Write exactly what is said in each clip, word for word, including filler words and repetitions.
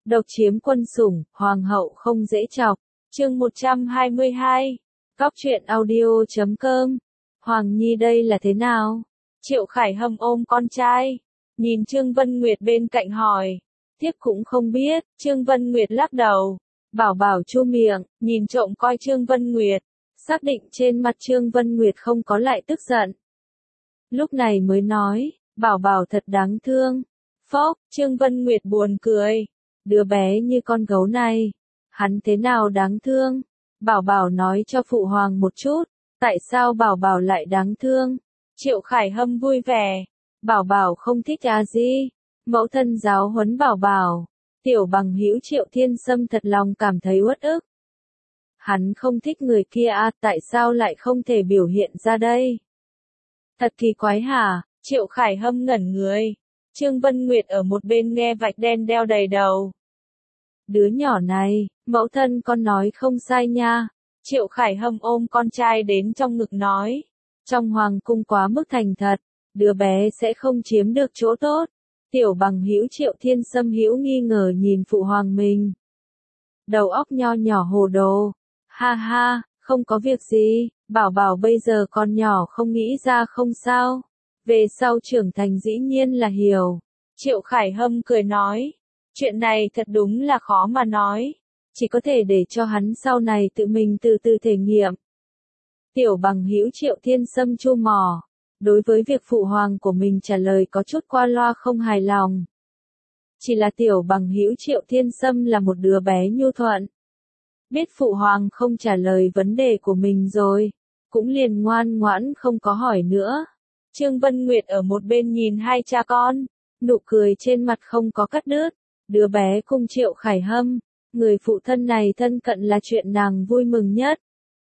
Độc chiếm quân sủng, hoàng hậu không dễ chọc. Chương một trăm hai mươi hai. Cóc truyện audio chấm com. Hoàng Nhi đây là thế nào? Triệu Khải Hâm ôm con trai, nhìn Trương Vân Nguyệt bên cạnh hỏi. Thiếp cũng không biết, Trương Vân Nguyệt lắc đầu. Bảo Bảo chu miệng, nhìn trộm coi Trương Vân Nguyệt, xác định trên mặt Trương Vân Nguyệt không có lại tức giận. Lúc này mới nói, Bảo Bảo thật đáng thương. Phốc, Trương Vân Nguyệt buồn cười. Đứa bé như con gấu này, hắn thế nào đáng thương? Bảo Bảo nói cho Phụ Hoàng một chút, tại sao Bảo Bảo lại đáng thương? Triệu Khải Hâm vui vẻ. Bảo Bảo không thích à gì? Mẫu thân giáo huấn Bảo Bảo. Tiểu bằng hữu Triệu Thiên Sâm thật lòng cảm thấy uất ức. Hắn không thích người kia à, tại sao lại không thể biểu hiện ra đây? Thật kỳ quái hả? Triệu Khải Hâm ngẩn người. Trương Vân Nguyệt ở một bên nghe vạch đen đeo đầy đầu. Đứa nhỏ này, mẫu thân con nói không sai nha. Triệu Khải Hâm ôm con trai đến trong ngực nói. Trong hoàng cung quá mức thành thật, đứa bé sẽ không chiếm được chỗ tốt. Tiểu bằng hữu Triệu Thiên Sâm hữu nghi ngờ nhìn phụ hoàng mình. Đầu óc nho nhỏ hồ đồ. Ha ha, không có việc gì, Bảo Bảo bây giờ còn nhỏ không nghĩ ra không sao. Về sau trưởng thành dĩ nhiên là hiểu. Triệu Khải Hâm cười nói. Chuyện này thật đúng là khó mà nói. Chỉ có thể để cho hắn sau này tự mình từ từ thể nghiệm. Tiểu bằng hữu Triệu Thiên Sâm chu mỏ. Đối với việc phụ hoàng của mình trả lời có chút qua loa không hài lòng. Chỉ là tiểu bằng hữu Triệu Thiên Sâm là một đứa bé nhu thuận. Biết phụ hoàng không trả lời vấn đề của mình rồi, cũng liền ngoan ngoãn không có hỏi nữa. Trương Vân Nguyệt ở một bên nhìn hai cha con, nụ cười trên mặt không có cắt đứt. Đứa bé cùng Triệu Khải Hâm, người phụ thân này thân cận là chuyện nàng vui mừng nhất.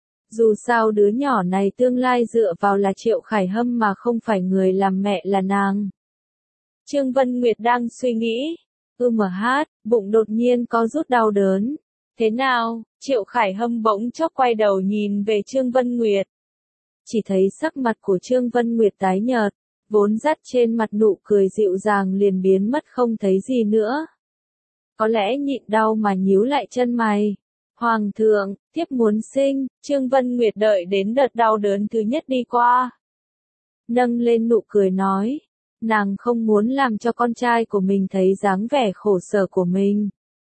Dù sao đứa nhỏ này tương lai dựa vào là Triệu Khải Hâm mà không phải người làm mẹ là nàng. Trương Vân Nguyệt đang suy nghĩ. Ư mở hát, bụng đột nhiên có rút đau đớn. Thế nào? Triệu Khải Hâm bỗng chốc quay đầu nhìn về Trương Vân Nguyệt. Chỉ thấy sắc mặt của Trương Vân Nguyệt tái nhợt, vốn dắt trên mặt nụ cười dịu dàng liền biến mất không thấy gì nữa. Có lẽ nhịn đau mà nhíu lại chân mày. Hoàng thượng, thiếp muốn sinh. Trương Vân Nguyệt đợi đến đợt đau đớn thứ nhất đi qua. Nâng lên nụ cười nói. Nàng không muốn làm cho con trai của mình thấy dáng vẻ khổ sở của mình,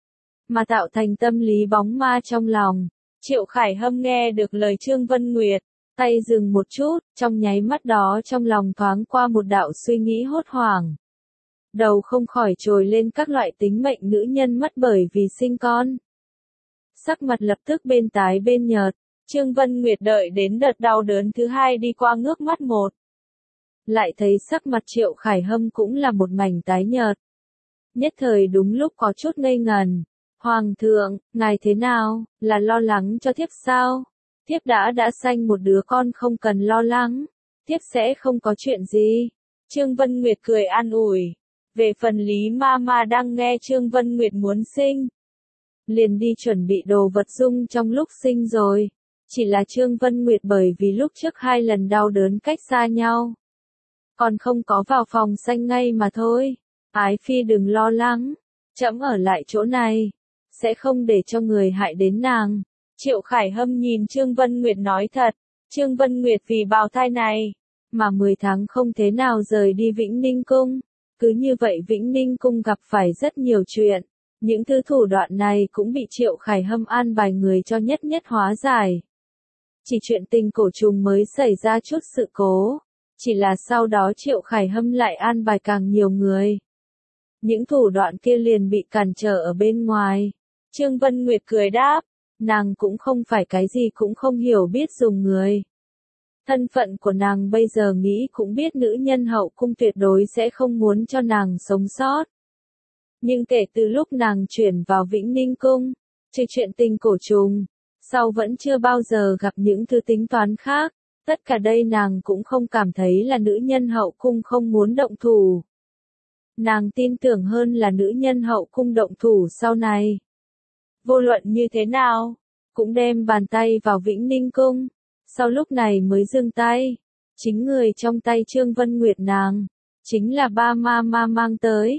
mà tạo thành tâm lý bóng ma trong lòng. Triệu Khải Hâm nghe được lời Trương Vân Nguyệt, tay dừng một chút, trong nháy mắt đó trong lòng thoáng qua một đạo suy nghĩ hốt hoảng. Đầu không khỏi trồi lên các loại tính mệnh nữ nhân mất bởi vì sinh con. Sắc mặt lập tức bên tái bên nhợt. Trương Vân Nguyệt đợi đến đợt đau đớn thứ hai đi qua ngước mắt một. Lại thấy sắc mặt Triệu Khải Hâm cũng là một mảnh tái nhợt. Nhất thời đúng lúc có chút ngây ngần. Hoàng thượng, ngài thế nào, là lo lắng cho thiếp sao? Thiếp đã đã sanh một đứa con không cần lo lắng. Thiếp sẽ không có chuyện gì. Trương Vân Nguyệt cười an ủi. Về phần Lý Mama đang nghe Trương Vân Nguyệt muốn sinh, liền đi chuẩn bị đồ vật dung trong lúc sinh rồi. Chỉ là Trương Vân Nguyệt bởi vì lúc trước hai lần đau đớn cách xa nhau, còn không có vào phòng sanh ngay mà thôi. Ái phi đừng lo lắng, trẫm ở lại chỗ này, sẽ không để cho người hại đến nàng. Triệu Khải Hâm nhìn Trương Vân Nguyệt nói thật. Trương Vân Nguyệt vì bào thai này, mà mười tháng không thế nào rời đi Vĩnh Ninh Cung. Cứ như vậy Vĩnh Ninh Cung gặp phải rất nhiều chuyện. Những thứ thủ đoạn này cũng bị Triệu Khải Hâm an bài người cho nhất nhất hóa giải. Chỉ chuyện tình cổ trùng mới xảy ra chút sự cố. Chỉ là sau đó Triệu Khải Hâm lại an bài càng nhiều người. Những thủ đoạn kia liền bị cản trở ở bên ngoài. Trương Vân Nguyệt cười đáp. Nàng cũng không phải cái gì cũng không hiểu biết dùng người. Thân phận của nàng bây giờ nghĩ cũng biết nữ nhân hậu cung tuyệt đối sẽ không muốn cho nàng sống sót. Nhưng kể từ lúc nàng chuyển vào Vĩnh Ninh Cung, trừ chuyện tình cổ trùng, sau vẫn chưa bao giờ gặp những thứ tính toán khác. Tất cả đây nàng cũng không cảm thấy là nữ nhân hậu cung không muốn động thủ. Nàng tin tưởng hơn là nữ nhân hậu cung động thủ sau này. Vô luận như thế nào, cũng đem bàn tay vào Vĩnh Ninh Cung. Sau lúc này mới dừng tay. Chính người trong tay Trương Vân Nguyệt nàng, chính là ba ma ma mang tới.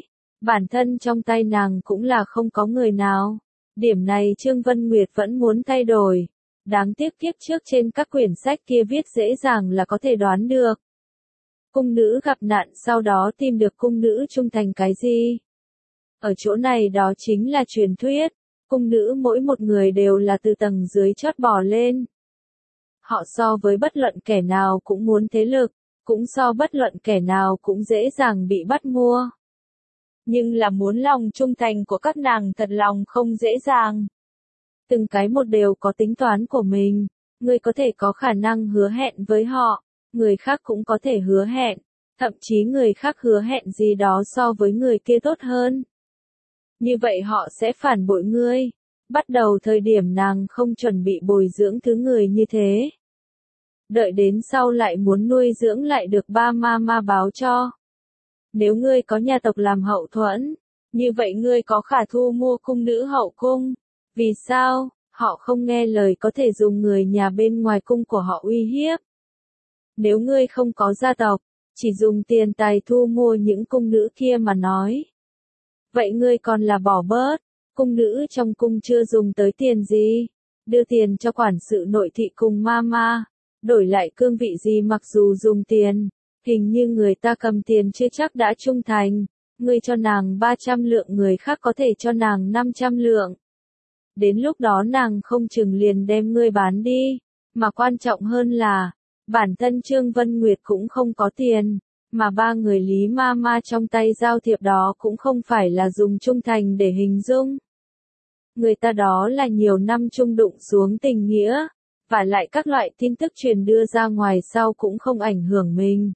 Bản thân trong tay nàng cũng là không có người nào. Điểm này Trương Vân Nguyệt vẫn muốn thay đổi. Đáng tiếc kiếp trước trên các quyển sách kia viết dễ dàng là có thể đoán được. Cung nữ gặp nạn sau đó tìm được cung nữ trung thành cái gì? Ở chỗ này đó chính là truyền thuyết. Cung nữ mỗi một người đều là từ tầng dưới chót bò lên. Họ so với bất luận kẻ nào cũng muốn thế lực, cũng so bất luận kẻ nào cũng dễ dàng bị bắt mua. Nhưng là muốn lòng trung thành của các nàng thật lòng không dễ dàng. Từng cái một đều có tính toán của mình, người có thể có khả năng hứa hẹn với họ, người khác cũng có thể hứa hẹn, thậm chí người khác hứa hẹn gì đó so với người kia tốt hơn. Như vậy họ sẽ phản bội ngươi. Bắt đầu thời điểm nàng không chuẩn bị bồi dưỡng thứ người như thế. Đợi đến sau lại muốn nuôi dưỡng lại được ba ma ma báo cho. Nếu ngươi có nhà tộc làm hậu thuẫn, như vậy ngươi có khả thu mua cung nữ hậu cung. Vì sao? Họ không nghe lời có thể dùng người nhà bên ngoài cung của họ uy hiếp. Nếu ngươi không có gia tộc, chỉ dùng tiền tài thu mua những cung nữ kia mà nói. Vậy ngươi còn là bỏ bớt, cung nữ trong cung chưa dùng tới tiền gì, đưa tiền cho quản sự nội thị cùng mama, đổi lại cương vị gì mặc dù dùng tiền, hình như người ta cầm tiền chưa chắc đã trung thành, ngươi cho nàng ba trăm lượng người khác có thể cho nàng năm trăm lượng. Đến lúc đó nàng không chừng liền đem ngươi bán đi, mà quan trọng hơn là, bản thân Trương Vân Nguyệt cũng không có tiền. Mà ba người Lý Ma Ma trong tay giao thiệp đó cũng không phải là dùng trung thành để hình dung. Người ta đó là nhiều năm chung đụng xuống tình nghĩa, và lại các loại tin tức truyền đưa ra ngoài sau cũng không ảnh hưởng mình.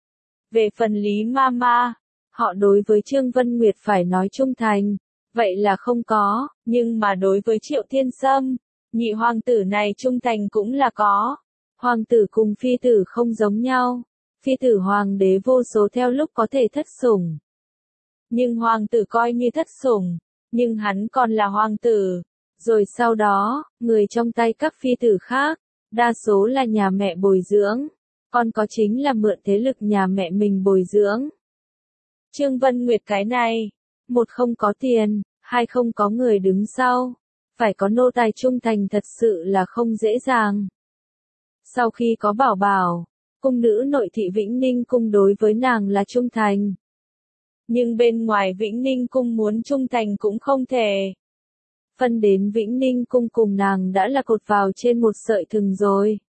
Về phần Lý Ma Ma, họ đối với Trương Vân Nguyệt phải nói trung thành, vậy là không có, nhưng mà đối với Triệu Thiên Sâm, nhị hoàng tử này trung thành cũng là có. Hoàng tử cùng phi tử không giống nhau. Phi tử hoàng đế vô số theo lúc có thể thất sủng. Nhưng hoàng tử coi như thất sủng, nhưng hắn còn là hoàng tử. Rồi sau đó, người trong tay các phi tử khác, đa số là nhà mẹ bồi dưỡng, còn có chính là mượn thế lực nhà mẹ mình bồi dưỡng. Trương Vân Nguyệt cái này, một không có tiền, hai không có người đứng sau, phải có nô tài trung thành thật sự là không dễ dàng. Sau khi có bảo bảo, cung nữ nội thị Vĩnh Ninh cung đối với nàng là trung thành. Nhưng bên ngoài Vĩnh Ninh cung muốn trung thành cũng không thể. Phân đến Vĩnh Ninh cung cùng nàng đã là cột vào trên một sợi thừng rồi.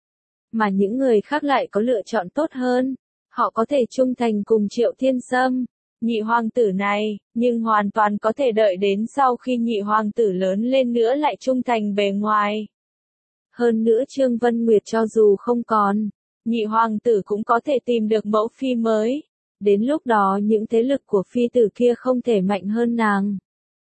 Mà những người khác lại có lựa chọn tốt hơn. Họ có thể trung thành cùng Triệu Thiên Sâm, nhị hoàng tử này, nhưng hoàn toàn có thể đợi đến sau khi nhị hoàng tử lớn lên nữa lại trung thành bề ngoài. Hơn nữa Trương Vân Nguyệt cho dù không còn, nhị hoàng tử cũng có thể tìm được mẫu phi mới. Đến lúc đó những thế lực của phi tử kia không thể mạnh hơn nàng.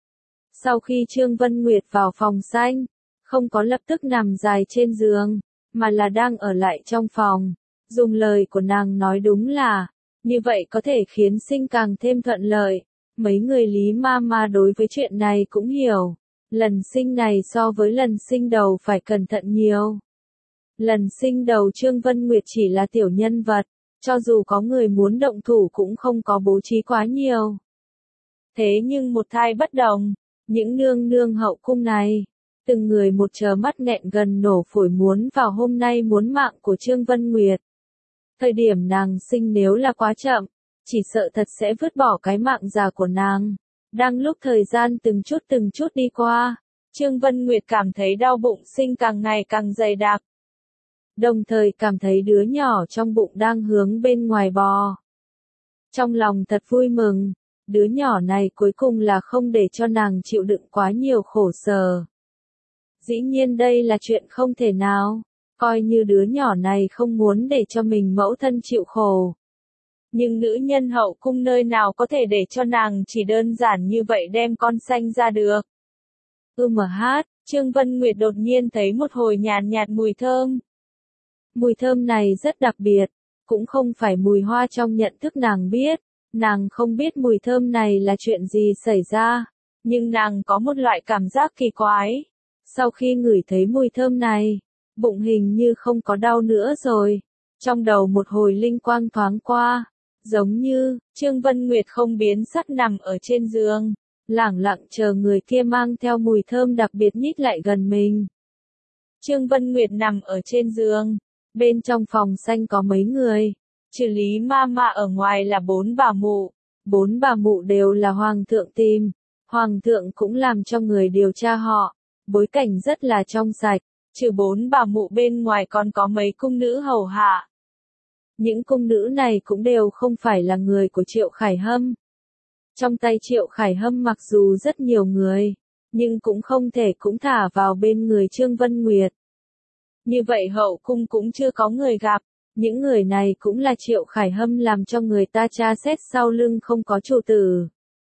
Sau khi Trương Vân Nguyệt vào phòng xanh, không có lập tức nằm dài trên giường, mà là đang ở lại trong phòng. Dùng lời của nàng nói đúng là, như vậy có thể khiến sinh càng thêm thuận lợi. Mấy người Lý Ma Ma đối với chuyện này cũng hiểu. Lần sinh này so với lần sinh đầu phải cẩn thận nhiều. Lần sinh đầu Trương Vân Nguyệt chỉ là tiểu nhân vật, cho dù có người muốn động thủ cũng không có bố trí quá nhiều. Thế nhưng một thai bất đồng, những nương nương hậu cung này, từng người một chờ mắt nghẹn gần nổ phổi muốn vào hôm nay muốn mạng của Trương Vân Nguyệt. Thời điểm nàng sinh nếu là quá chậm, chỉ sợ thật sẽ vứt bỏ cái mạng già của nàng. Đang lúc thời gian từng chút từng chút đi qua, Trương Vân Nguyệt cảm thấy đau bụng sinh càng ngày càng dày đặc. Đồng thời cảm thấy đứa nhỏ trong bụng đang hướng bên ngoài bò. Trong lòng thật vui mừng, đứa nhỏ này cuối cùng là không để cho nàng chịu đựng quá nhiều khổ sở. Dĩ nhiên đây là chuyện không thể nào, coi như đứa nhỏ này không muốn để cho mình mẫu thân chịu khổ. Nhưng nữ nhân hậu cung nơi nào có thể để cho nàng chỉ đơn giản như vậy đem con sanh ra được. Ừ mà hát, Trương Vân Nguyệt đột nhiên thấy một hồi nhàn nhạt mùi thơm. Mùi thơm này rất đặc biệt, cũng không phải mùi hoa trong nhận thức nàng biết, nàng không biết mùi thơm này là chuyện gì xảy ra, nhưng nàng có một loại cảm giác kỳ quái. Sau khi ngửi thấy mùi thơm này, bụng hình như không có đau nữa rồi, trong đầu một hồi linh quang thoáng qua, Giống như, Trương Vân Nguyệt không biến sắc nằm ở trên giường, lẳng lặng chờ người kia mang theo mùi thơm đặc biệt nhích lại gần mình. Trương Vân Nguyệt nằm ở trên giường, bên trong phòng xanh có mấy người, trừ Lý Ma Ma ở ngoài là bốn bà mụ, bốn bà mụ đều là hoàng thượng tìm, hoàng thượng cũng làm cho người điều tra họ, bối cảnh rất là trong sạch, trừ bốn bà mụ bên ngoài còn có mấy cung nữ hầu hạ. Những cung nữ này cũng đều không phải là người của Triệu Khải Hâm. Trong tay Triệu Khải Hâm mặc dù rất nhiều người, nhưng cũng không thể cũng thả vào bên người Trương Vân Nguyệt. Như vậy hậu cung cũng chưa có người gặp, những người này cũng là Triệu Khải Hâm làm cho người ta tra xét sau lưng không có chủ tử.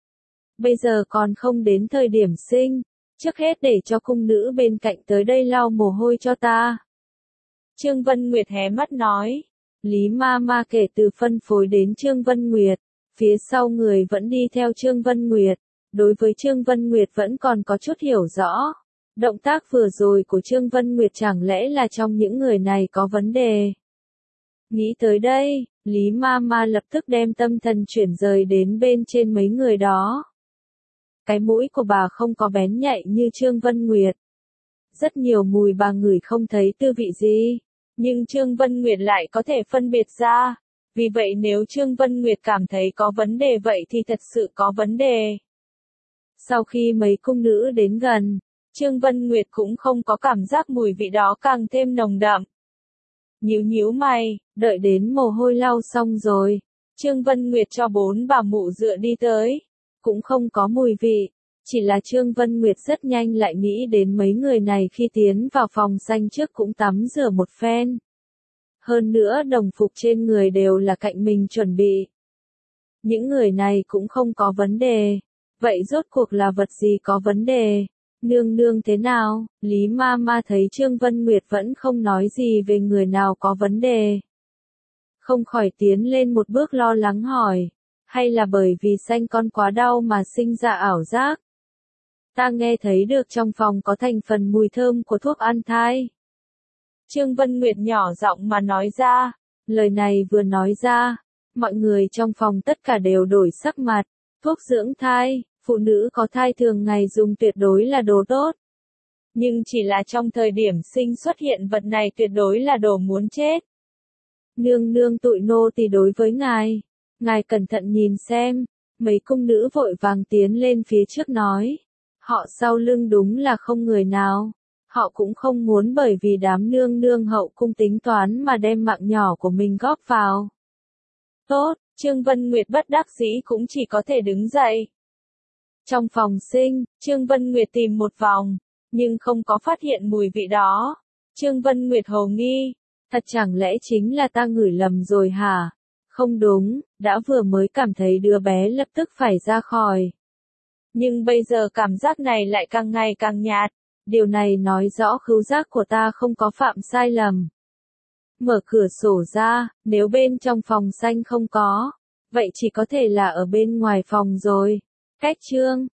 Bây giờ còn không đến thời điểm sinh, trước hết để cho cung nữ bên cạnh tới đây lau mồ hôi cho ta. Trương Vân Nguyệt hé mắt nói. Lý Ma Ma kể từ phân phối đến Trương Vân Nguyệt, phía sau người vẫn đi theo Trương Vân Nguyệt, đối với Trương Vân Nguyệt vẫn còn có chút hiểu rõ. Động tác vừa rồi của Trương Vân Nguyệt chẳng lẽ là trong những người này có vấn đề? Nghĩ tới đây, Lý Ma Ma lập tức đem tâm thần chuyển rời đến bên trên mấy người đó. Cái mũi của bà không có bén nhạy như Trương Vân Nguyệt. Rất nhiều mùi bà ngửi không thấy tư vị gì. Nhưng Trương Vân Nguyệt lại có thể phân biệt ra. Vì vậy nếu Trương Vân Nguyệt cảm thấy có vấn đề vậy thì thật sự có vấn đề. Sau khi mấy cung nữ đến gần, Trương Vân Nguyệt cũng không có cảm giác mùi vị đó càng thêm nồng đậm. Nhíu nhíu mày, đợi đến mồ hôi lau xong rồi, Trương Vân Nguyệt cho bốn bà mụ dựa đi tới. Cũng không có mùi vị. Chỉ là Trương Vân Nguyệt rất nhanh lại nghĩ đến mấy người này khi tiến vào phòng xanh trước cũng tắm rửa một phen. Hơn nữa đồng phục trên người đều là cạnh mình chuẩn bị. Những người này cũng không có vấn đề. Vậy rốt cuộc là vật gì có vấn đề? Nương nương thế nào? Lý Ma Ma thấy Trương Vân Nguyệt vẫn không nói gì về người nào có vấn đề. Không khỏi tiến lên một bước lo lắng hỏi. Hay là bởi vì sanh con quá đau mà sinh ra ảo giác? Ta nghe thấy được trong phòng có thành phần mùi thơm của thuốc an thai. Trương Vân Nguyệt nhỏ giọng mà nói ra, lời này vừa nói ra, mọi người trong phòng tất cả đều đổi sắc mặt, thuốc dưỡng thai, phụ nữ có thai thường ngày dùng tuyệt đối là đồ tốt. Nhưng chỉ là trong thời điểm sinh xuất hiện vật này tuyệt đối là đồ muốn chết. Nương nương tụi nô tỳ đối với ngài, ngài cẩn thận nhìn xem, mấy cung nữ vội vàng tiến lên phía trước nói. Họ sau lưng đúng là không người nào. Họ cũng không muốn bởi vì đám nương nương hậu cung tính toán mà đem mạng nhỏ của mình góp vào. Tốt, Trương Vân Nguyệt bất đắc dĩ cũng chỉ có thể đứng dậy. Trong phòng sinh, Trương Vân Nguyệt tìm một vòng, nhưng không có phát hiện mùi vị đó. Trương Vân Nguyệt hồ nghi, thật chẳng lẽ chính là ta ngửi lầm rồi hả? Không đúng, đã vừa mới cảm thấy đứa bé lập tức phải ra khỏi. Nhưng bây giờ cảm giác này lại càng ngày càng nhạt, điều này nói rõ khứu giác của ta không có phạm sai lầm. Mở cửa sổ ra, nếu bên trong phòng xanh không có, vậy chỉ có thể là ở bên ngoài phòng rồi. Cách Trương